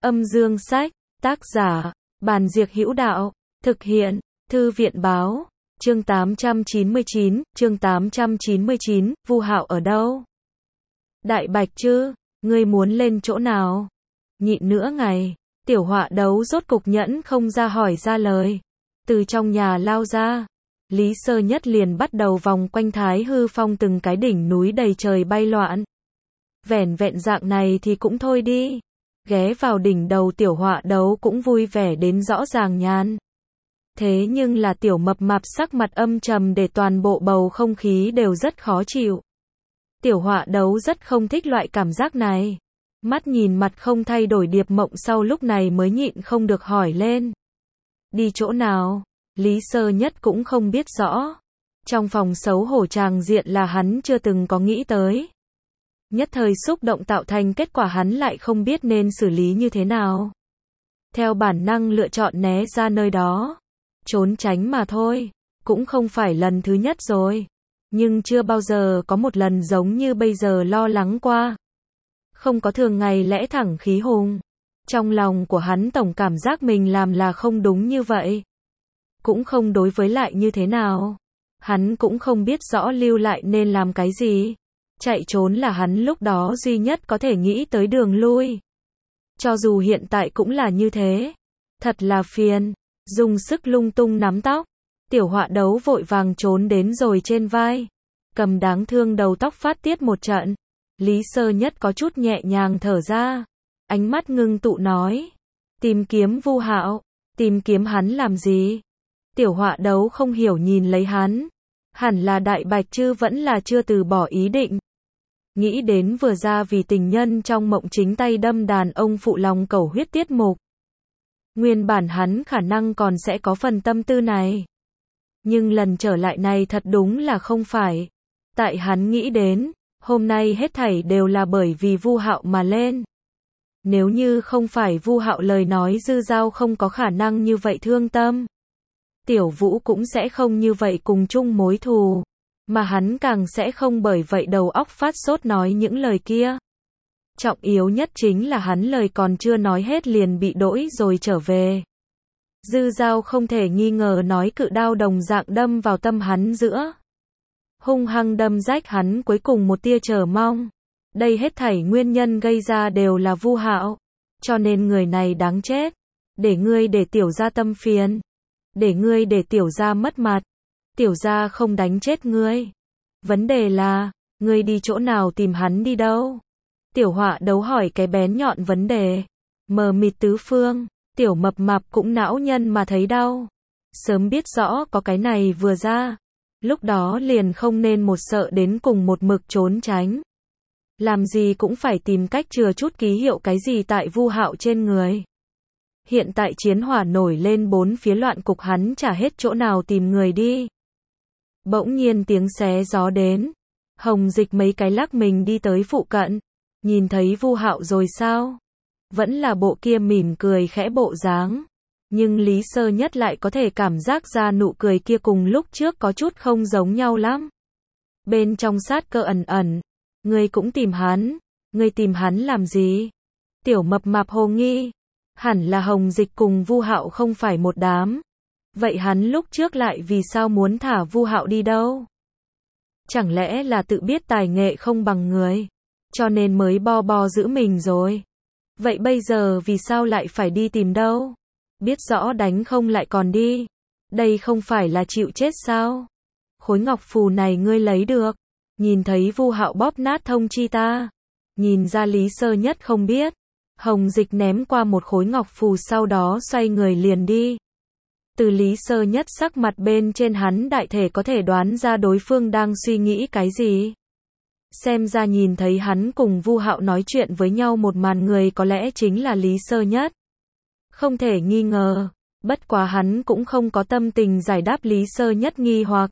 Âm dương sách, tác giả, Bàn Diệc Hữu Đạo, thực hiện, Thư viện báo, chương 899, Vu Hạo ở đâu? Đại Bạch chứ, ngươi muốn lên chỗ nào? Nhịn nữa ngày, Tiểu Họa Đấu rốt cục nhẫn không ra hỏi ra lời. Từ trong nhà lao ra, Lý Sơ Nhất liền bắt đầu vòng quanh Thái Hư Phong từng cái đỉnh núi đầy trời bay loạn. Vẻn vẹn dạng này thì cũng thôi đi. Ghé vào đỉnh đầu Tiểu Họa Đấu cũng vui vẻ đến rõ ràng nhàn. Thế nhưng là Tiểu Mập Mạp sắc mặt âm trầm để toàn bộ bầu không khí đều rất khó chịu. Tiểu Họa Đấu rất không thích loại cảm giác này. Mắt nhìn mặt không thay đổi Điệp Mộng sau lúc này mới nhịn không được hỏi lên. Đi chỗ nào? Lý Sơ Nhất cũng không biết rõ. Trong phòng xấu hổ tràng diện là hắn chưa từng có nghĩ tới. Nhất thời xúc động tạo thành kết quả hắn lại không biết nên xử lý như thế nào. Theo bản năng lựa chọn né ra nơi đó. Trốn tránh mà thôi. Cũng không phải lần thứ nhất rồi. Nhưng chưa bao giờ có một lần giống như bây giờ lo lắng qua. Không có thường ngày lẽ thẳng khí hùng. Trong lòng của hắn tổng cảm giác mình làm là không đúng như vậy. Cũng không đối với lại như thế nào. Hắn cũng không biết rõ lưu lại nên làm cái gì. Chạy trốn là hắn lúc đó duy nhất có thể nghĩ tới đường lui. Cho dù hiện tại cũng là như thế. Thật là phiền. Dùng sức lung tung nắm tóc. Tiểu Họa Đấu vội vàng trốn đến rồi trên vai. Cầm đáng thương đầu tóc phát tiết một trận. Lý Sơ Nhất có chút nhẹ nhàng thở ra. Ánh mắt ngưng tụ nói. Tìm kiếm Vu Hạo. Tìm kiếm hắn làm gì? Tiểu Họa Đấu không hiểu nhìn lấy hắn. Hẳn là Đại Bạch chứ vẫn là chưa từ bỏ ý định. Nghĩ đến vừa ra vì tình nhân trong mộng chính tay đâm đàn ông phụ lòng cầu huyết tiết mục. Nguyên bản hắn khả năng còn sẽ có phần tâm tư này. Nhưng lần trở lại này thật đúng là không phải. Tại hắn nghĩ đến, hôm nay hết thảy đều là bởi vì Vu Hạo mà lên. Nếu như không phải Vu Hạo lời nói Dư Dao không có khả năng như vậy thương tâm. Tiểu Vũ cũng sẽ không như vậy cùng chung mối thù. Mà hắn càng sẽ không bởi vậy đầu óc phát sốt nói những lời kia. Trọng yếu nhất chính là hắn lời còn chưa nói hết liền bị đỗi rồi trở về. Dư Dao không thể nghi ngờ nói cự đao đồng dạng đâm vào tâm hắn giữa. Hung hăng đâm rách hắn cuối cùng một tia chờ mong. Đây hết thảy nguyên nhân gây ra đều là Vu Hạo. Cho nên người này đáng chết. Để ngươi để tiểu gia tâm phiền. Để ngươi để tiểu gia mất mặt. Tiểu gia không đánh chết ngươi. Vấn đề là, ngươi đi chỗ nào tìm hắn đi đâu? Tiểu Họa Đấu hỏi cái bén nhọn vấn đề. Mờ mịt tứ phương, Tiểu Mập Mạp cũng não nhân mà thấy đau. Sớm biết rõ có cái này vừa ra. Lúc đó liền không nên một sợ đến cùng một mực trốn tránh. Làm gì cũng phải tìm cách chừa chút ký hiệu cái gì tại Vu Hạo trên người. Hiện tại chiến hỏa nổi lên bốn phía loạn cục hắn chả hết chỗ nào tìm người đi. Bỗng nhiên tiếng xé gió đến. Hồng Dịch mấy cái lắc mình đi tới phụ cận. Nhìn thấy Vu Hạo rồi sao? Vẫn là bộ kia mỉm cười khẽ bộ dáng. Nhưng Lý Sơ Nhất lại có thể cảm giác ra nụ cười kia cùng lúc trước có chút không giống nhau lắm. Bên trong sát cơ ẩn ẩn. Ngươi cũng tìm hắn. Ngươi tìm hắn làm gì? Tiểu Mập Mạp hồ nghi. Hẳn là Hồng Dịch cùng Vu Hạo không phải một đám. Vậy hắn lúc trước lại vì sao muốn thả Vu Hạo đi đâu? Chẳng lẽ là tự biết tài nghệ không bằng người, cho nên mới bo giữ mình rồi? Vậy bây giờ vì sao lại phải đi tìm đâu? Biết rõ đánh không lại còn đi. Đây không phải là chịu chết sao? Khối ngọc phù này ngươi lấy được. Nhìn thấy Vu Hạo bóp nát thông chi ta. Nhìn ra Lý Sơ Nhất không biết. Hồng Dịch ném qua một khối ngọc phù sau đó xoay người liền đi. Từ Lý Sơ Nhất sắc mặt bên trên hắn đại thể có thể đoán ra đối phương đang suy nghĩ cái gì. Xem ra nhìn thấy hắn cùng Vu Hạo nói chuyện với nhau một màn người có lẽ chính là Lý Sơ Nhất. Không thể nghi ngờ, bất quá hắn cũng không có tâm tình giải đáp Lý Sơ Nhất nghi hoặc.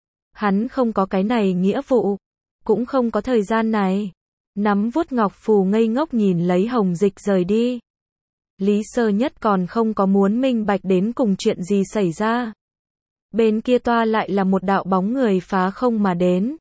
Hắn không có cái này nghĩa vụ, cũng không có thời gian này. Nắm vuốt ngọc phù ngây ngốc nhìn lấy Hồng Dịch rời đi. Lý Sơ Nhất còn không có muốn minh bạch đến cùng chuyện gì xảy ra. Bên kia toa lại là một đạo bóng người phá không mà đến.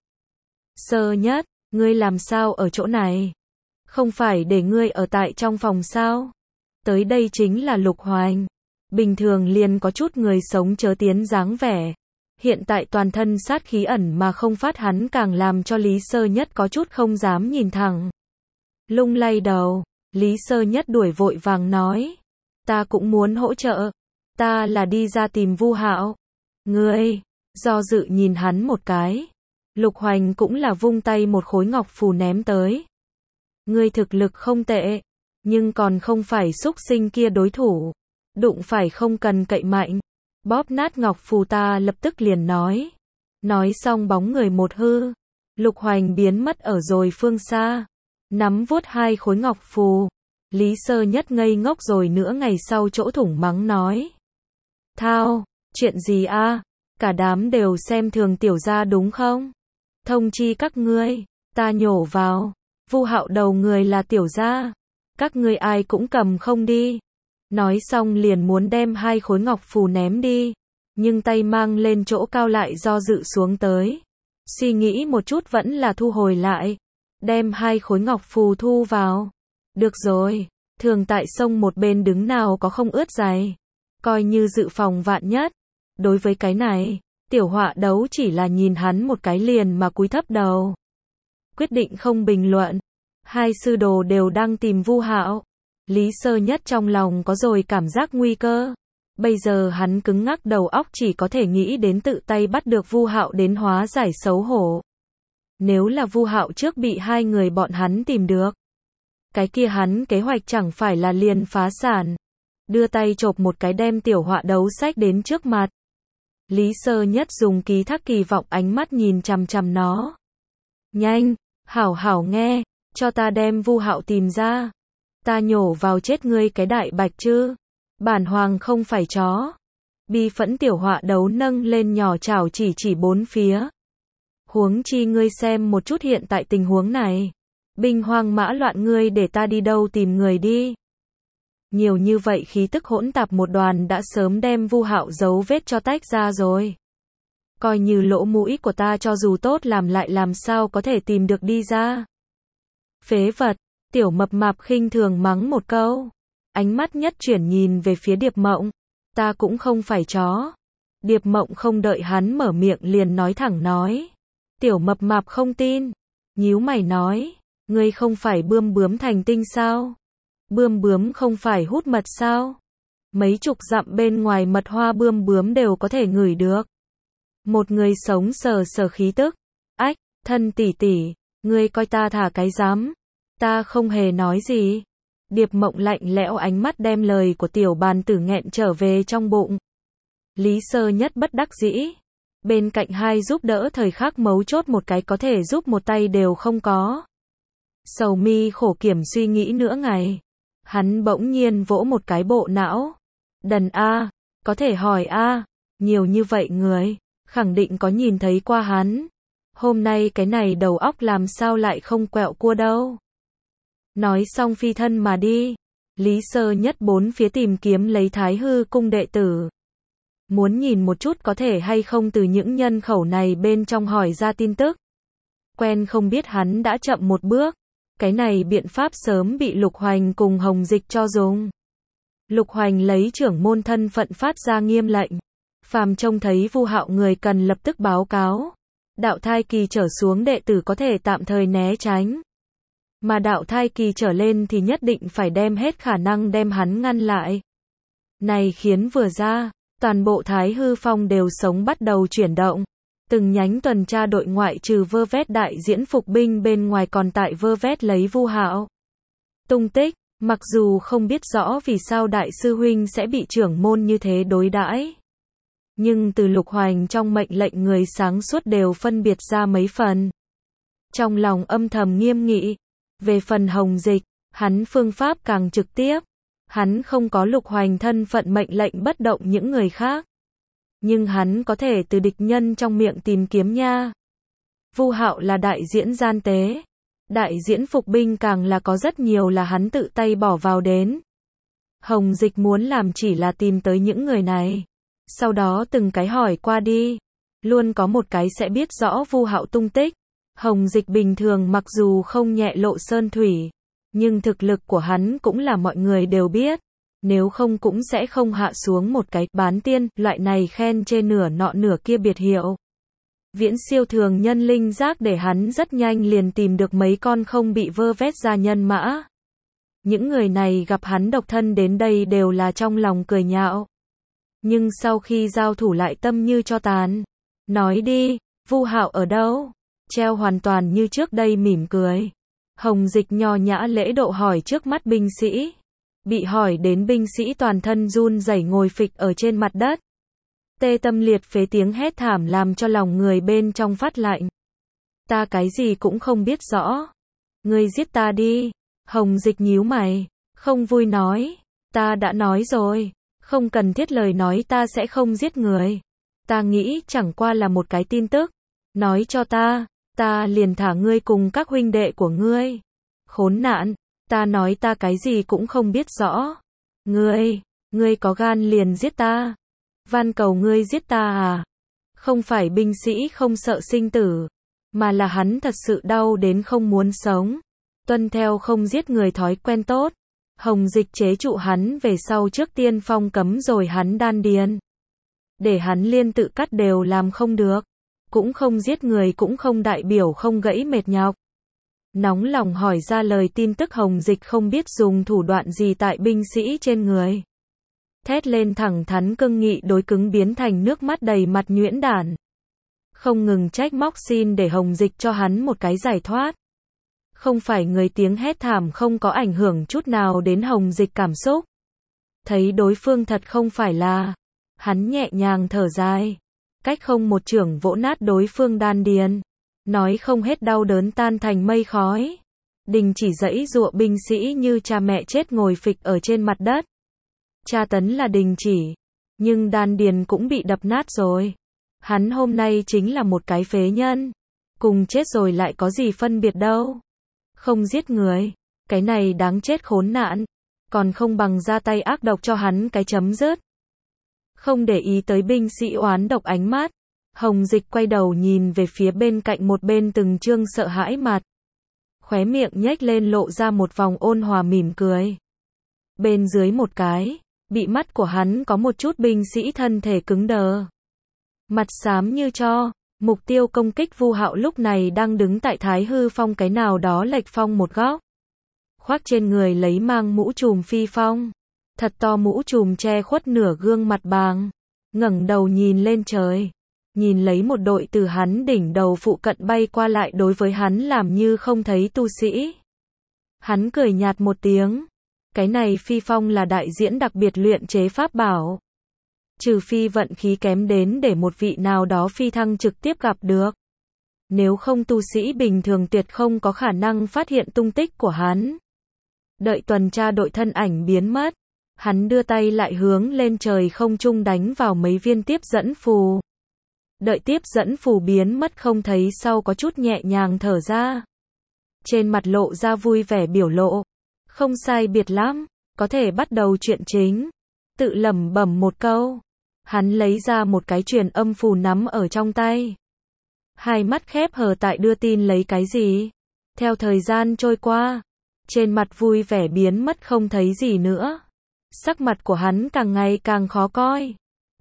Sơ Nhất, ngươi làm sao ở chỗ này? Không phải để ngươi ở tại trong phòng sao? Tới đây chính là Lục Hoành. Bình thường liền có chút người sống chớ tiến dáng vẻ. Hiện tại toàn thân sát khí ẩn mà không phát, hắn càng làm cho Lý Sơ Nhất có chút không dám nhìn thẳng. Lung lay đầu, Lý Sơ Nhất đuổi vội vàng nói. Ta cũng muốn hỗ trợ. Ta là đi ra tìm Vu Hạo. Ngươi, do dự nhìn hắn một cái. Lục Hoành cũng là vung tay một khối ngọc phù ném tới. Ngươi thực lực không tệ, nhưng còn không phải xúc sinh kia đối thủ. Đụng phải không cần cậy mạnh. Bóp nát ngọc phù ta lập tức liền nói. Nói xong bóng người một hư. Lục Hoành biến mất ở rồi phương xa. Nắm vuốt hai khối ngọc phù. Lý Sơ Nhất ngây ngốc rồi nửa ngày sau chỗ thủng mắng nói. Thao, chuyện gì a? Cả đám đều xem thường tiểu gia đúng không? Thông chi các ngươi, ta nhổ vào. Vu Hạo đầu người là tiểu gia. Các ngươi ai cũng cầm không đi. Nói xong liền muốn đem hai khối ngọc phù ném đi. Nhưng tay mang lên chỗ cao lại do dự xuống tới. Suy nghĩ một chút vẫn là thu hồi lại. Đem hai khối ngọc phù thu vào. Được rồi, thường tại sông một bên đứng nào có không ướt giày. Coi như dự phòng vạn nhất. Đối với cái này, Tiểu Họa Đấu chỉ là nhìn hắn một cái liền mà cúi thấp đầu. Quyết định không bình luận. Hai sư đồ đều đang tìm Vu Hạo. Lý Sơ Nhất trong lòng có rồi cảm giác nguy cơ. Bây giờ hắn cứng ngắc đầu óc chỉ có thể nghĩ đến tự tay bắt được Vu Hạo đến hóa giải xấu hổ. Nếu là Vu Hạo trước bị hai người bọn hắn tìm được, cái kia hắn kế hoạch chẳng phải là liền phá sản. Đưa tay chộp một cái đem Tiểu Họa Đấu xách đến trước mặt. Lý Sơ Nhất dùng ký thác kỳ vọng ánh mắt nhìn chằm chằm nó. Nhanh, hảo hảo nghe, cho ta đem Vu Hạo tìm ra. Ta nhổ vào chết ngươi cái đại bạch chứ. Bản hoàng không phải chó. Bi phẫn Tiểu Họa Đấu nâng lên nhỏ chảo chỉ bốn phía. Huống chi ngươi xem một chút hiện tại tình huống này. Binh hoang mã loạn, ngươi để ta đi đâu tìm người đi. Nhiều như vậy khí tức hỗn tạp một đoàn đã sớm đem Vu Hạo dấu vết cho tách ra rồi. Coi như lỗ mũi của ta cho dù tốt làm lại làm sao có thể tìm được đi ra. Phế vật, Tiểu Mập Mạp khinh thường mắng một câu. Ánh mắt nhất chuyển nhìn về phía Điệp Mộng. Ta cũng không phải chó. Điệp Mộng không đợi hắn mở miệng liền nói thẳng nói. Tiểu Mập Mạp không tin. Nhíu mày nói. Ngươi không phải bươm bướm thành tinh sao? Bươm bướm không phải hút mật sao? Mấy chục dặm bên ngoài mật hoa bươm bướm đều có thể ngửi được. Một người sống sờ sờ khí tức. Ách, thân tỷ tỷ, ngươi coi ta thả cái dám. Ta không hề nói gì. Điệp Mộng lạnh lẽo ánh mắt đem lời của tiểu bàn tử nghẹn trở về trong bụng. Lý Sơ Nhất bất đắc dĩ. Bên cạnh hai giúp đỡ thời khắc mấu chốt một cái có thể giúp một tay đều không có. Sầu mi khổ kiểm suy nghĩ nửa ngày. Hắn bỗng nhiên vỗ một cái bộ não. Đần a, có thể hỏi a, nhiều như vậy người, khẳng định có nhìn thấy qua hắn. Hôm nay cái này đầu óc làm sao lại không quẹo cua đâu. Nói xong phi thân mà đi. Lý Sơ Nhất bốn phía tìm kiếm lấy Thái Hư cung đệ tử. Muốn nhìn một chút có thể hay không từ những nhân khẩu này bên trong hỏi ra tin tức. Quen không biết hắn đã chậm một bước. Cái này biện pháp sớm bị Lục Hoành cùng Hồng Dịch cho dùng. Lục Hoành lấy trưởng môn thân phận phát ra nghiêm lệnh. Phàm trông thấy Vu Hạo người cần lập tức báo cáo. Đạo thai kỳ trở xuống đệ tử có thể tạm thời né tránh. Mà đạo thai kỳ trở lên thì nhất định phải đem hết khả năng đem hắn ngăn lại. Này khiến vừa ra, toàn bộ Thái Hư Phong đều sống bắt đầu chuyển động. Từng nhánh tuần tra đội ngoại trừ vơ vét đại diễn phục binh bên ngoài còn tại vơ vét lấy Vu Hạo tung tích, mặc dù không biết rõ vì sao đại sư huynh sẽ bị trưởng môn như thế đối đãi. Nhưng từ Lục Hoành trong mệnh lệnh người sáng suốt đều phân biệt ra mấy phần. Trong lòng âm thầm nghiêm nghị. Về phần Hồng Dịch, hắn phương pháp càng trực tiếp. Hắn không có Lục Hoành thân phận mệnh lệnh bất động những người khác. Nhưng hắn có thể từ địch nhân trong miệng tìm kiếm nha. Vu Hạo là đại diễn gian tế. Đại diễn phục binh càng là có rất nhiều là hắn tự tay bỏ vào đến. Hồng Dịch muốn làm chỉ là tìm tới những người này. Sau đó từng cái hỏi qua đi. Luôn có một cái sẽ biết rõ Vu Hạo tung tích. Hồng Dịch bình thường mặc dù không nhẹ lộ sơn thủy. Nhưng thực lực của hắn cũng là mọi người đều biết. Nếu không cũng sẽ không hạ xuống một cái bán tiên, loại này khen chê nửa nọ nửa kia biệt hiệu. Viễn siêu thường nhân linh giác để hắn rất nhanh liền tìm được mấy con không bị vơ vét ra nhân mã. Những người này gặp hắn độc thân đến đây đều là trong lòng cười nhạo. Nhưng sau khi giao thủ lại tâm như tro tàn. Nói đi, Vu Hạo ở đâu? Treo hoàn toàn như trước đây mỉm cười. Hồng Dịch nho nhã lễ độ hỏi trước mắt binh sĩ. Bị hỏi đến binh sĩ toàn thân run rẩy ngồi phịch ở trên mặt đất. Tê tâm liệt phế tiếng hét thảm làm cho lòng người bên trong phát lạnh. Ta cái gì cũng không biết rõ. Ngươi giết ta đi. Hồng Dịch nhíu mày, không vui nói. Ta đã nói rồi, không cần thiết lời nói ta sẽ không giết người. Ta nghĩ chẳng qua là một cái tin tức. Nói cho ta liền thả ngươi cùng các huynh đệ của ngươi. Khốn nạn, ta nói ta cái gì cũng không biết rõ. Ngươi có gan liền giết ta. Van cầu ngươi giết ta à? Không phải binh sĩ không sợ sinh tử, mà là hắn thật sự đau đến không muốn sống. Tuân theo không giết người thói quen tốt. Hồng Dịch chế trụ hắn về sau trước tiên phong cấm rồi hắn đan điền. Để hắn liên tự cắt đều làm không được. Cũng không giết người cũng không đại biểu không gãy mệt nhọc. Nóng lòng hỏi ra lời tin tức Hồng Dịch không biết dùng thủ đoạn gì tại binh sĩ trên người. Thét lên thẳng thắn cương nghị đối cứng biến thành nước mắt đầy mặt nhuyễn đản. Không ngừng trách móc xin để Hồng Dịch cho hắn một cái giải thoát. Không phải người tiếng hét thảm không có ảnh hưởng chút nào đến Hồng Dịch cảm xúc. Thấy đối phương thật không phải là. Hắn nhẹ nhàng thở dài. Cách không một chưởng vỗ nát đối phương đan điền. Nói không hết đau đớn tan thành mây khói. Đình chỉ giãy giụa binh sĩ như cha mẹ chết ngồi phịch ở trên mặt đất. Tra tấn là đình chỉ. Nhưng đan điền cũng bị đập nát rồi. Hắn hôm nay chính là một cái phế nhân. Cùng chết rồi lại có gì phân biệt đâu. Không giết người. Cái này đáng chết khốn nạn. Còn không bằng ra tay ác độc cho hắn cái chấm dứt. Không để ý tới binh sĩ oán độc ánh mắt. Hồng Dịch quay đầu nhìn về phía bên cạnh một bên từng trương sợ hãi mặt. Khóe miệng nhếch lên lộ ra một vòng ôn hòa mỉm cười. Bên dưới một cái, bị mắt của hắn có một chút binh sĩ thân thể cứng đờ. Mặt xám như tro, mục tiêu công kích Vu Hạo lúc này đang đứng tại Thái Hư Phong cái nào đó lệch phong một góc. Khoác trên người lấy mang mũ trùm phi phong. Thật to mũ trùm che khuất nửa gương mặt bàng. Ngẩng đầu nhìn lên trời. Nhìn lấy một đội từ hắn đỉnh đầu phụ cận bay qua lại đối với hắn làm như không thấy tu sĩ. Hắn cười nhạt một tiếng. Cái này phi phong là đại diễn đặc biệt luyện chế pháp bảo. Trừ phi vận khí kém đến để một vị nào đó phi thăng trực tiếp gặp được. Nếu không tu sĩ bình thường tuyệt không có khả năng phát hiện tung tích của hắn. Đợi tuần tra đội thân ảnh biến mất. Hắn đưa tay lại hướng lên trời không trung đánh vào mấy viên tiếp dẫn phù. Đợi tiếp dẫn phù biến mất không thấy sau có chút nhẹ nhàng thở ra. Trên mặt lộ ra vui vẻ biểu lộ. Không sai biệt lắm, có thể bắt đầu chuyện chính. Tự lẩm bẩm một câu. Hắn lấy ra một cái truyền âm phù nắm ở trong tay. Hai mắt khép hờ tại đưa tin lấy cái gì. Theo thời gian trôi qua, trên mặt vui vẻ biến mất không thấy gì nữa. Sắc mặt của hắn càng ngày càng khó coi.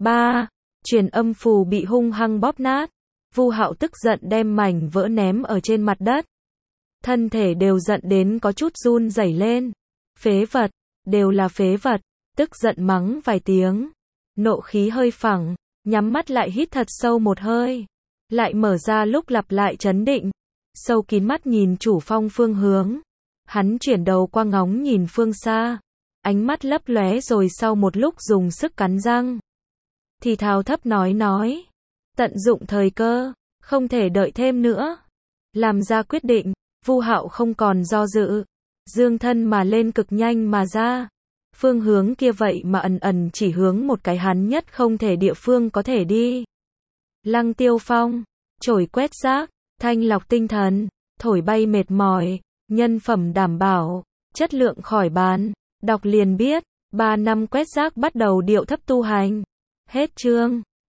Truyền âm phù bị hung hăng bóp nát. Vu Hạo tức giận đem mảnh vỡ ném ở trên mặt đất. Thân thể đều giận đến có chút run rẩy lên. Phế vật, đều là phế vật. Tức giận mắng vài tiếng. Nộ khí hơi phẳng, nhắm mắt lại hít thật sâu một hơi. Lại mở ra lúc lặp lại trấn định. Sâu kín mắt nhìn chủ phong phương hướng. Hắn chuyển đầu qua ngóng nhìn phương xa. Ánh mắt lấp lóe rồi sau một lúc dùng sức cắn răng. Thì thào thấp nói. Tận dụng thời cơ, không thể đợi thêm nữa. Làm ra quyết định, Vu Hạo không còn do dự. Dương thân mà lên cực nhanh mà ra. Phương hướng kia vậy mà ẩn ẩn chỉ hướng một cái hắn nhất không thể địa phương có thể đi. Lăng Tiêu Phong, chổi quét rác, thanh lọc tinh thần, thổi bay mệt mỏi, nhân phẩm đảm bảo, chất lượng khỏi bàn. Đọc liền biết, 3 năm quét rác bắt đầu điệu thấp tu hành. Hết chương.